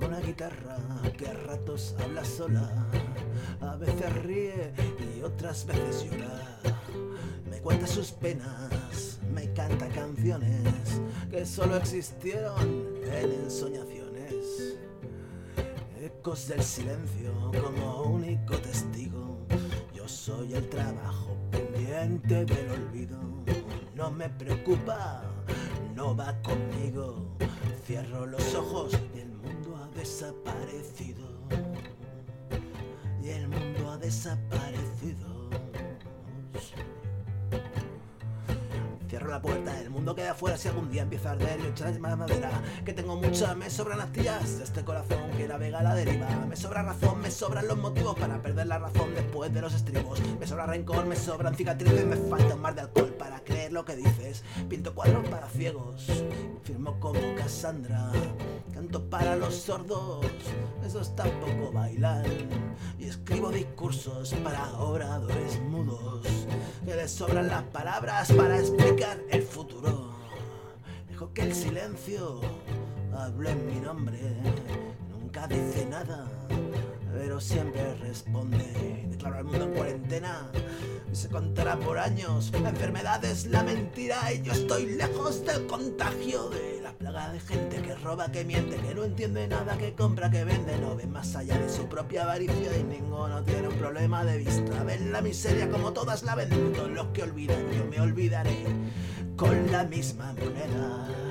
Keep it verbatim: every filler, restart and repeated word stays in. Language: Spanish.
una guitarra que a ratos habla sola, a veces ríe y otras veces llora. Me cuenta sus penas, me canta canciones que solo existieron en ensoñaciones. Ecos del silencio como único testigo. Yo soy el trabajo pendiente del olvido. No me preocupa, no va conmigo. Cierro los ojos y el mundo ha desaparecido. Y el mundo ha desaparecido. Cierro la puerta, el mundo queda afuera si algún día empieza a arder y echar más madera. Que tengo mucha, me sobran astillas de este corazón que navega a la deriva. Me sobra razón, me sobran los motivos para perder la razón después de los estribos. Me sobra rencor, me sobran cicatrices, me falta un mar de alcohol para creer lo que dices. Pinto cuadros para ciegos, firmo como Cassandra, canto para los sordos, esos tampoco bailan. Y escribo discursos para oradores mudos, que les sobran las palabras para explicar el futuro. Dejo que el silencio hable en mi nombre. Nunca dice nada, pero siempre responde. Declaro al mundo en cuarentena y se contará por años. La enfermedad es la mentira y yo estoy lejos del contagio de la plaga de gente que roba, que miente, que no entiende nada, que compra, que vende. No ven más allá de su propia avaricia y ninguno tiene un problema de vista. Ven la miseria como todas la ven. Todos los que olvidan, yo me olvidaré con la misma moneda.